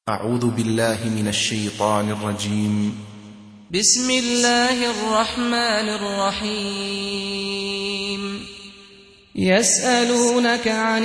أعوذ بالله من الشيطان الرجيم. بسم الله الرحمن الرحيم. يسألونك عن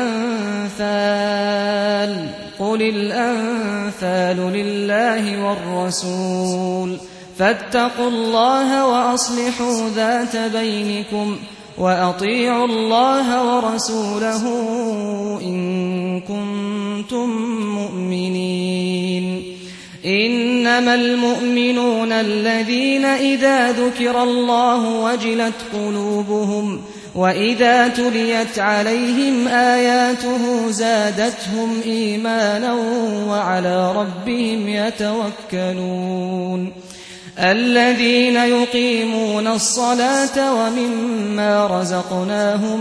الأنفال قل الأنفال لله والرسول فاتقوا الله وأصلحوا ذات بينكم وأطيعوا الله ورسوله إن كنتم مؤمنين. إنما المؤمنون الذين إذا ذكر الله وجلت قلوبهم وإذا تليت عليهم آياته زادتهم إيمانا وعلى ربهم يتوكلون. الذين يقيمون الصلاة ومما رزقناهم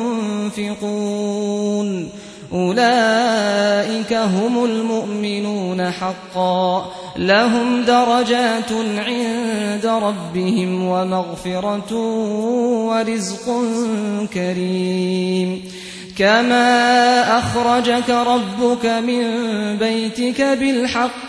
ينفقون أولئك هم المؤمنون حقا لهم درجات عند ربهم ومغفرة ورزق كريم. كما أخرجك ربك من بيتك بالحق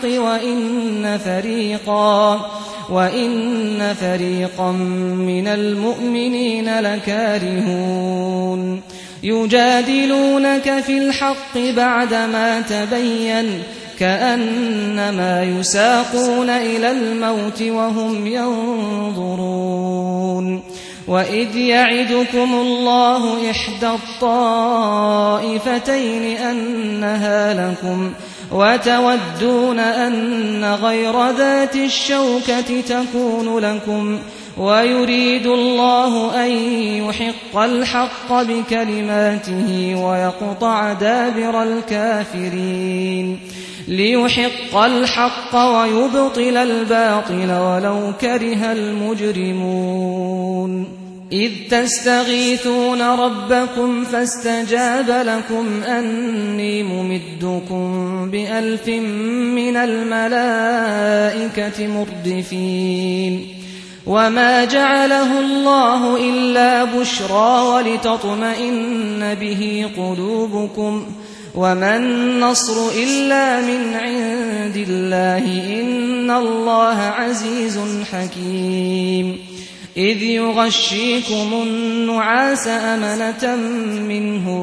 وإن فريقا من المؤمنين لكارهون. يجادلونك في الحق بعدما تبين كأنما يساقون إلى الموت وهم ينظرون. وإذ يعدكم الله إحدى الطائفتين أنها لكم وتودون أن غير ذات الشوكة تكون لكم ويريد الله أن يحق الحق بكلماته ويقطع دابر الكافرين ليحق الحق ويبطل الباطل ولو كره المجرمون. إذ تستغيثون ربكم فاستجاب لكم أني ممدكم ب1000 من الملائكة مردفين. وما جعله الله إلا بشرى ولتطمئن به قلوبكم وما النصر إلا من عند الله إن الله عزيز حكيم. إذ يغشيكم النعاس أمنة منه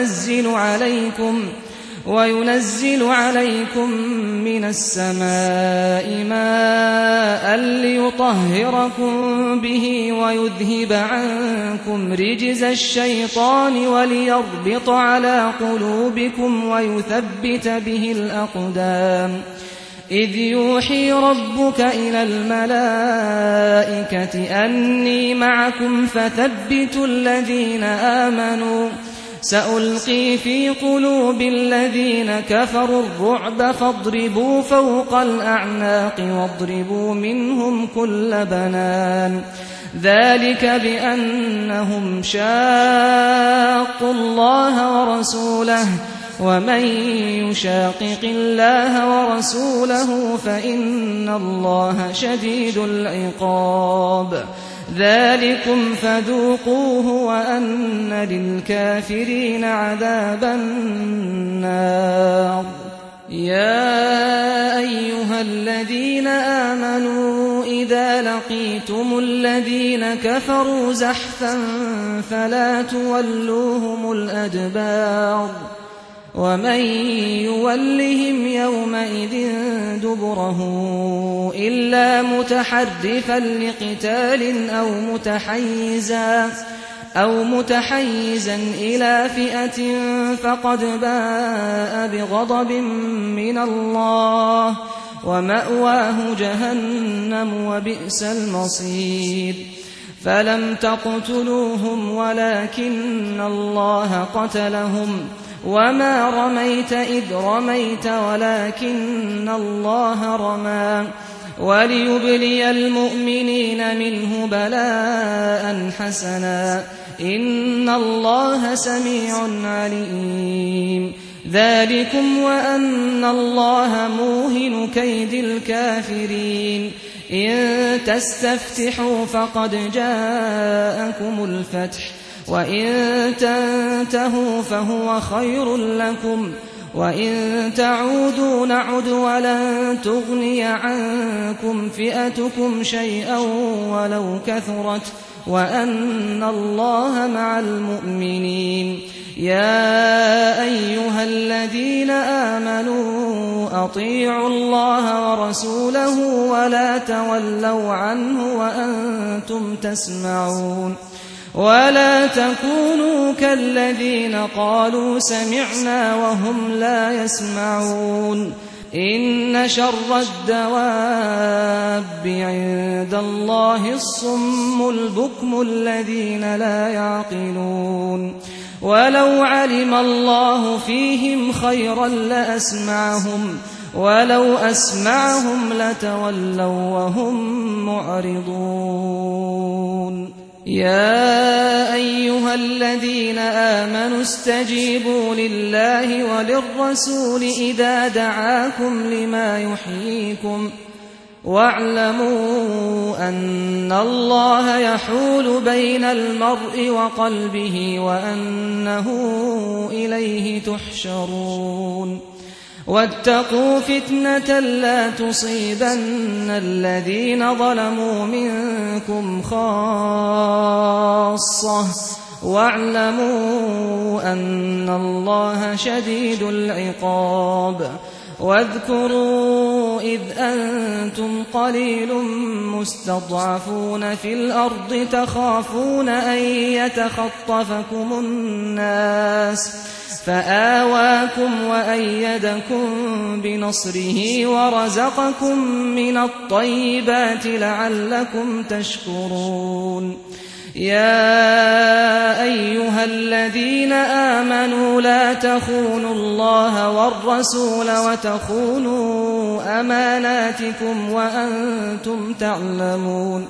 وينزل عليكم من السماء ماء ليطهركم به ويذهب عنكم رجز الشيطان وليربط على قلوبكم ويثبت به الأقدام. إذ يوحي ربك إلى الملائكة أني معكم فثبتوا الذين آمنوا سألقي في قلوب الذين كفروا الرعب فاضربوا فوق الأعناق واضربوا منهم كل بنان. ذلك بأنهم شاقوا الله ورسوله ومن يشاقق الله ورسوله فإن الله شديد العقاب. ذلكم فذوقوه وأن للكافرين عذاب النار. يا أيها الذين آمنوا إذا لقيتم الذين كفروا زحفا فلا تولوهم الأدبار. ومن يولهم يومئذ دبره إلا متحرفا لقتال أو متحيزا إلى فئة فقد باء بغضب من الله ومأواه جهنم وبئس المصير. فلم تقتلوهم ولكن الله قتلهم وما رميت إذ رميت ولكن الله رمى وليبلي المؤمنين منه بلاء حسنا إن الله سميع عليم. ذلكم وأن الله موهن كيد الكافرين. إن تستفتحوا فقد جاءكم الفتح وإن تنتهوا فهو خير لكم وإن تعودوا نعد ولن تغني عنكم فئتكم شيئا ولو كثرت وأن الله مع المؤمنين. يا أيها الذين آمنوا أطيعوا الله ورسوله ولا تولوا عنه وأنتم تسمعون ولا تكونوا كالذين قالوا سمعنا وهم لا يسمعون. إن شر الدواب عند الله الصم البكم الذين لا يعقلون. ولو علم الله فيهم خيرا لأسمعهم ولو أسمعهم لتولوا وهم معرضون. يا أيها الذين آمنوا استجيبوا لله وللرسول إذا دعاكم لما يحييكم واعلموا أن الله يحول بين المرء وقلبه وأنه إليه تحشرون. واتقوا فتنة لا تصيبن الذين ظلموا منكم خاصة واعلموا أن الله شديد العقاب. واذكروا إذ أنتم قليل مستضعفون في الأرض تخافون أن يتخطفكم الناس فآواكم وأيدكم بنصره ورزقكم من الطيبات لعلكم تشكرون. يا أيها الذين آمنوا لا تخونوا الله والرسول وتخونوا أماناتكم وأنتم تعلمون.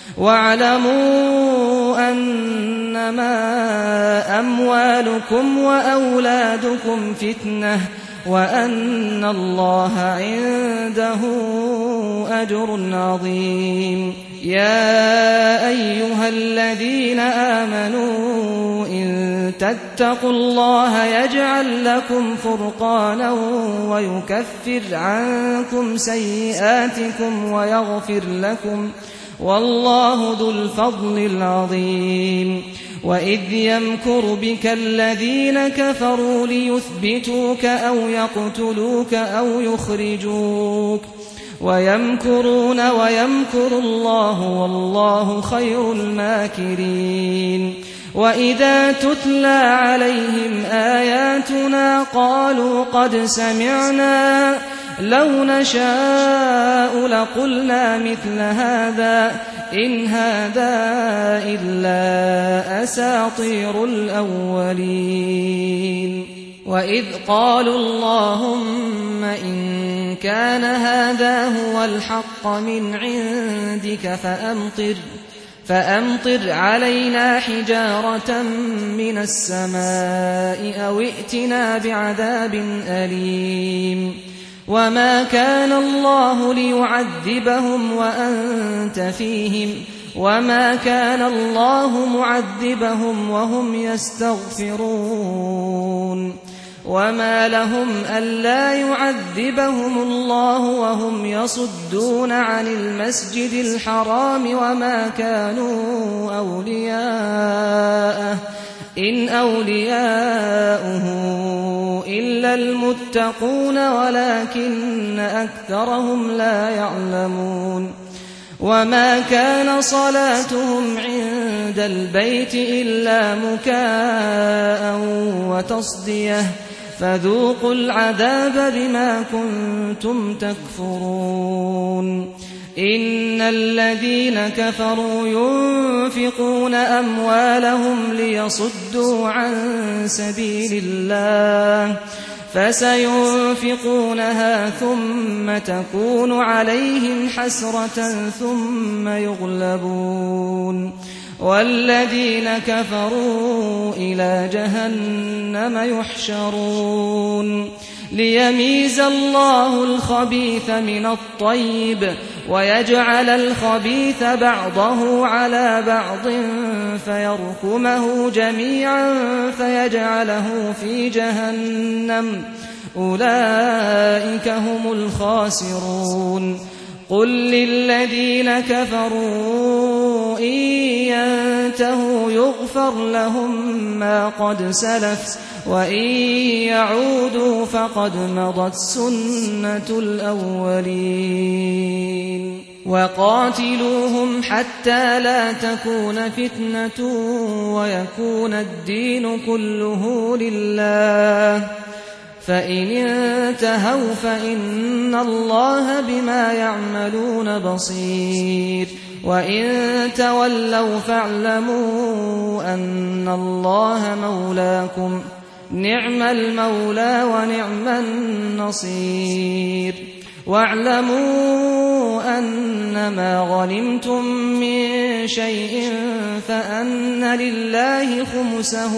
واعلموا أنما أموالكم وأولادكم فتنة وأن الله عنده أجر عظيم. يا أيها الذين آمنوا إن تتقوا الله يجعل لكم فرقانا ويكفر عنكم سيئاتكم ويغفر لكم والله ذو الفضل العظيم. وإذ يمكر بك الذين كفروا ليثبتوك أو يقتلوك أو يخرجوك ويمكرون ويمكر الله والله خير الماكرين. وإذا تتلى عليهم آياتنا قالوا قد سمعنا لو نشاء لقلنا مثل هذا إن هذا إلا أساطير الأولين. وإذ قالوا اللهم إن كان هذا هو الحق من عندك فأمطر علينا حجارة من السماء أو ائتنا بعذاب أليم. وما كان الله ليعذبهم وأنت فيهم وما كان الله معذبهم وهم يستغفرون. وما لهم ألا يعذبهم الله وهم يصدون عن المسجد الحرام وما كانوا أولياءه إن أولياؤه إلا المتقون ولكن أكثرهم لا يعلمون. وما كان صلاتهم عند البيت إلا مكاء وتصدية فذوقوا العذاب بما كنتم تكفرون. إن الذين كفروا ينفقون أموالهم ليصدوا عن سبيل الله فسينفقونها ثم تكون عليهم حسرة ثم يغلبون والذين كفروا إلى جهنم يحشرون. ليميز الله الخبيث من الطيب ويجعل الخبيث بعضه على بعض فيركمه جميعا فيجعله في جهنم أولئك هم الخاسرون قل للذين كفروا إن ينتهوا يغفر لهم ما قد سلف وإن يعودوا فقد مضت سنة الأولين وقاتلوهم حتى لا تكون فتنة ويكون الدين كله لله فإن انتهوا فإن الله بما يعملون بصير وإن تولوا فاعلموا أن الله مولاكم نعم المولى ونعم النصير واعلموا أنما غنمتم من شيء فأن لله خمسه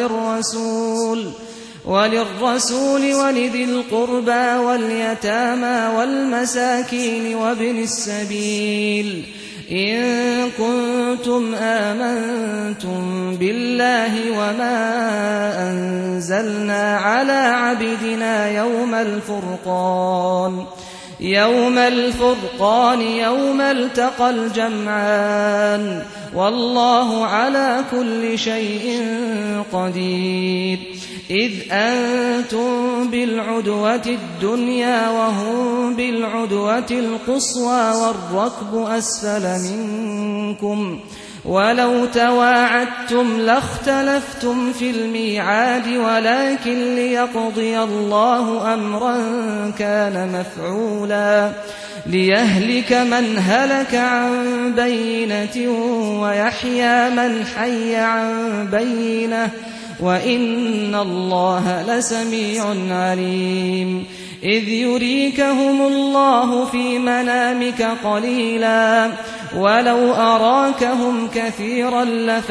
وللرسول ولذي القربى واليتامى والمساكين وابن السبيل إن كنتم آمنتم بالله وما أنزلنا على عبدنا يوم الفرقان يوم التقى الجمعان والله على كل شيء قدير إذ أنتم بالعدوة الدنيا وهم بالعدوة القصوى والركب أسفل منكم ولو تواعدتم لاختلفتم في الميعاد ولكن ليقضي الله أمرا كان مفعولا ليهلك من هلك عن بينة ويحيى من حي عن بينة وإن الله لسميع عليم إذ يريكهم الله في منامك قليلا ولو أراكهم كثيرا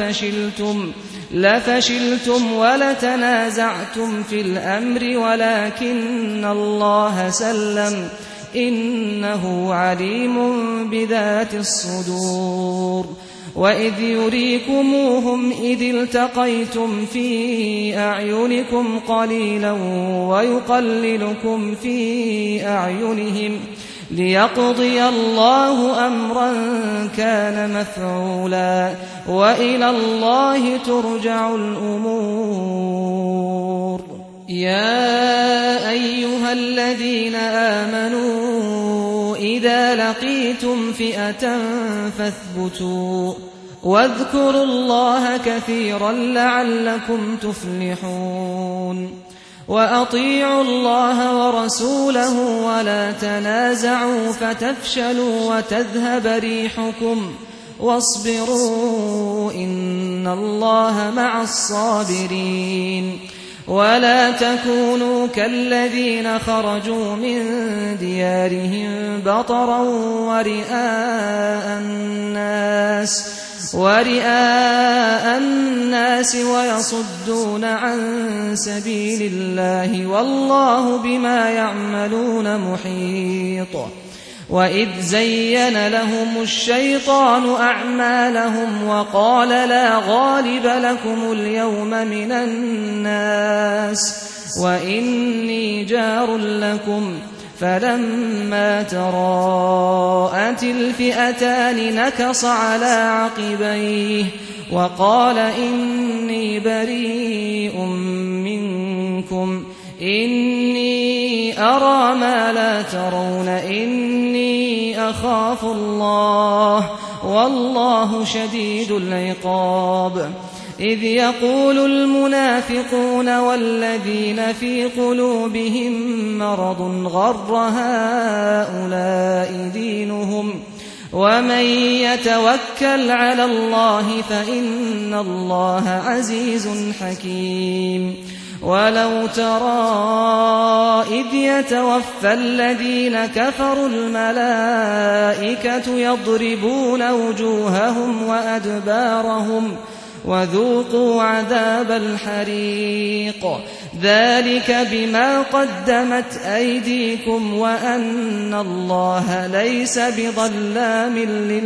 لفشلتم ولتنازعتم في الأمر ولكن الله سلم إنه عليم بذات الصدور وإذ يريكموهم إذ التقيتم في أعينكم قليلا ويقللكم في أعينهم ليقضي الله أمرا كان مفعولا وإلى الله ترجع الأمور يا أيها الذين آمنوا إذا لقيتم فئة فاثبتوا واذكروا الله كثيرا لعلكم تفلحون وأطيعوا الله ورسوله ولا تنازعوا فتفشلوا وتذهب ريحكم واصبروا إن الله مع الصابرين ولا تكونوا كالذين خرجوا من ديارهم بطرا ورئاء الناس ويصدون عن سبيل الله والله بما يعملون محيط وإذ زين لهم الشيطان أعمالهم وقال لا غالب لكم اليوم من الناس وإني جار لكم فلما تراءت الفئتان نكص على عقبيه وقال إني بريء منكم إني أرى ما لا ترون إني أخاف الله والله شديد العقاب إذ يقول المنافقون والذين في قلوبهم مرض غر هؤلاء دينهم ومن يتوكل على الله فإن الله عزيز حكيم ولو ترى إذ يتوفى الذين كفروا الملائكة يضربون وجوههم وأدبارهم وذوقوا عذاب الحريق ذلك بما قدمت أيديكم وأن الله ليس بظلام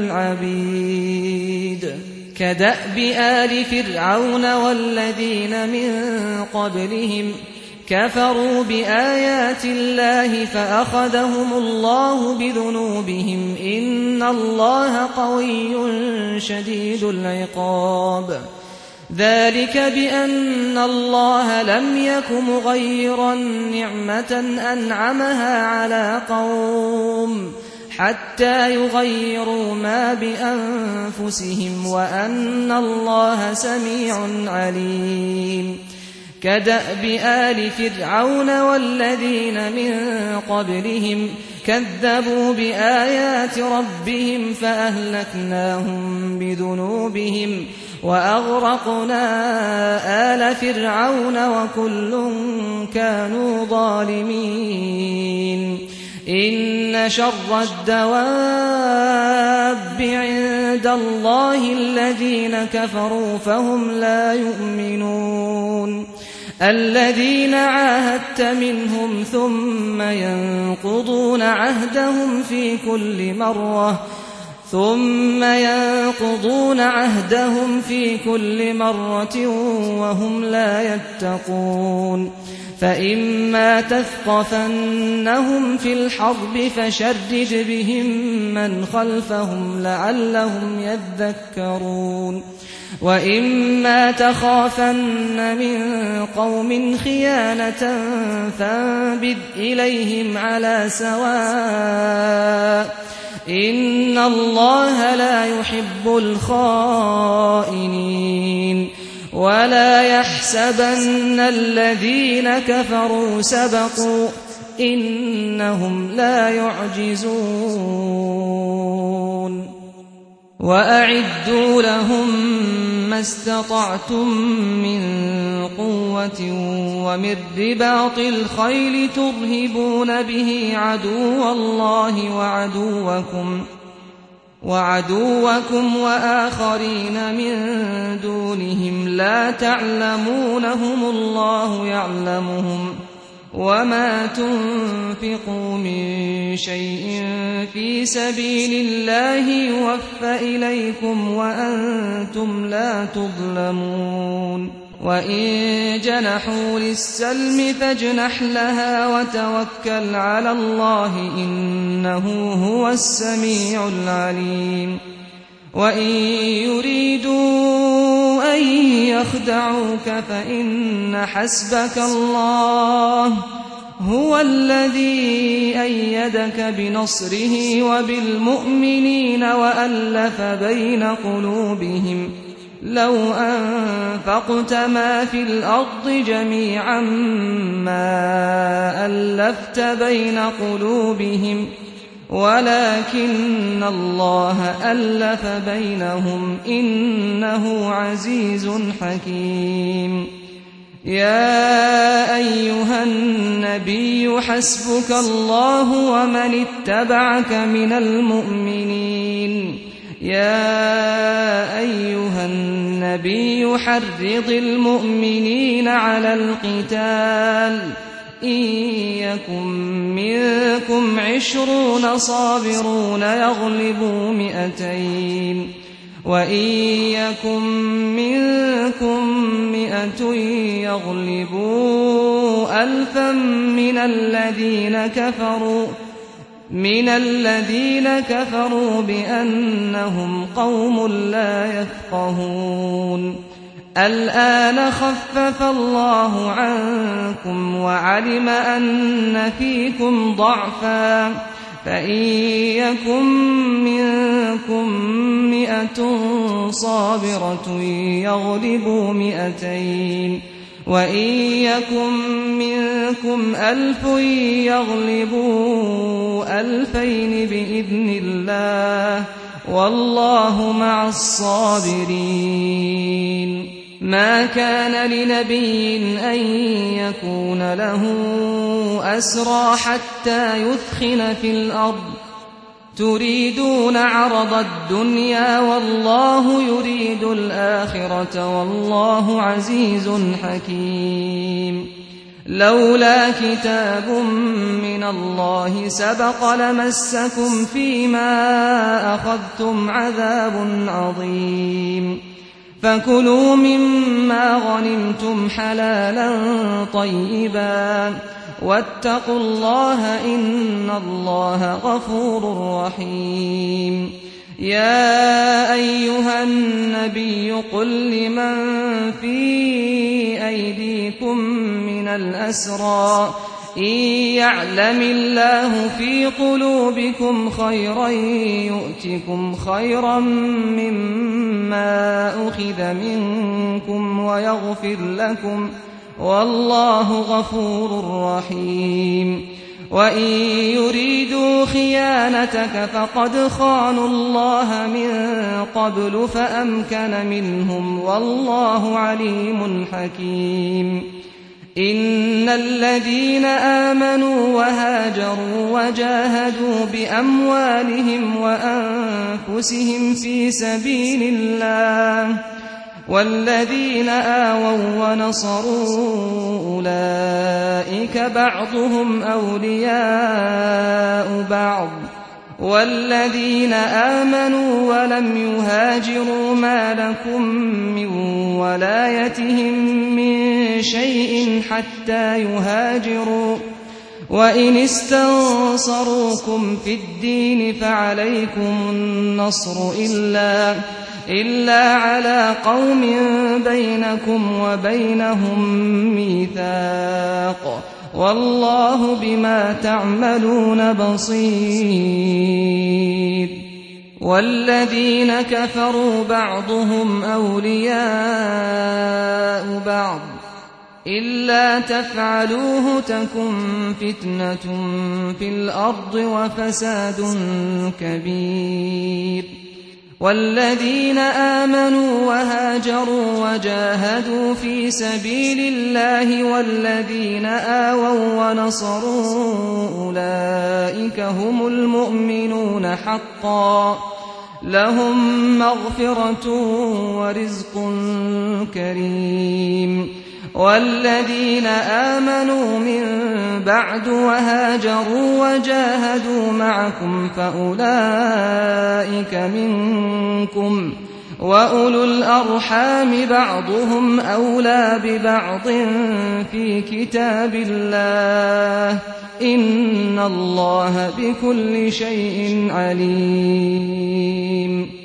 للعبيد كدأب آل فرعون والذين من قبلهم كفروا بآيات الله فأخذهم الله بذنوبهم إن الله قوي شديد العقاب ذلك بأن الله لم يك مغيرا نعمة أنعمها على قوم حتى يغيروا ما بأنفسهم وأن الله سميع عليم كدأب آل فرعون والذين من قبلهم كذبوا بآيات ربهم فأهلكناهم بذنوبهم وأغرقنا آل فرعون وكل كانوا ظالمين إن شر الدواب عند الله الذين كفروا فهم لا يؤمنون الذين عاهدت منهم ثم ينقضون عهدهم في كل مرة وهم لا يتقون فإما تثقفنهم في الحرب فشرد بهم من خلفهم لعلهم يذكرون وإما تخافن من قوم خيانة فانبذ إليهم على سواء إن الله لا يحب الخائنين ولا يحسبن الذين كفروا سبقوا إنهم لا يعجزون وأعدوا لهم ما استطعتم من قوة ومن رباط الخيل ترهبون به عدو الله وعدوكم وآخرين من دونهم لا تعلمونهم الله يعلمهم وما تنفقوا من شيء في سبيل الله يوفى إليكم وأنتم لا تظلمون وإن جنحوا للسلم فاجنح لها وتوكل على الله إنه هو السميع العليم وإن يريدوا أن يخدعوك فإن حسبك الله هو الذي أيدك بنصره وبالمؤمنين وألف بين قلوبهم لو أنفقت ما في الأرض جميعا ما ألفت بين قلوبهم ولكن الله ألف بينهم إنه عزيز حكيم يا أيها النبي حسبك الله ومن اتبعك من المؤمنين يا أيها النبي حرض المؤمنين على القتال إن يكن منكم 20 صابرون يغلبوا 200 وإن يكن منكم 100 يغلبوا 1000 من الذين كفروا بأنهم قوم لا يفقهون الآن خفف الله عنكم وعلم أن فيكم ضعفا فإن يكن منكم 100 صابرة يغلبوا 200 وإن يكن منكم 1000 يغلبوا 2000 بإذن الله والله مع الصابرين ما كان لنبي أن يكون له أسرى حتى يثخن في الأرض تريدون عرض الدنيا والله يريد الآخرة والله عزيز حكيم لولا كتاب من الله سبق لمسكم فيما أخذتم عذاب عظيم فكلوا مما غنمتم حلالا طيبا واتقوا الله إن الله غفور رحيم. يا أيها النبي قل لمن في أيديكم من الأسرى إن يعلم الله في قلوبكم خيرا يؤتكم خيرا مما أخذ منكم ويغفر لكم والله غفور رحيم. وإن يريدوا خيانتك فقد خانوا الله من قبل فأمكن منهم والله عليم حكيم. إن الذين آمنوا وهاجروا وجاهدوا بأموالهم وأنفسهم في سبيل الله والذين آووا ونصروا أولئك بعضهم أولياء بعض والذين آمنوا ولم يهاجروا ما لكم من ولايتهم من شيء حتى يهاجروا وإن استنصروكم في الدين فعليكم النصر إلا على قوم بينكم وبينهم ميثاق والله بما تعملون بصير. والذين كفروا بعضهم أولياء بعض إلا تفعلوه تكن فتنة في الأرض وفساد كبير. والذين آمنوا وهاجروا وجاهدوا في سبيل الله والذين آووا ونصروا أولئك هم المؤمنون حقا لهم مغفرة ورزق كريم. والذين آمنوا من بعد وهاجروا وجاهدوا معكم فأولئك منكم وأولو الأرحام بعضهم أولى ببعض في كتاب الله إن الله بكل شيء عليم.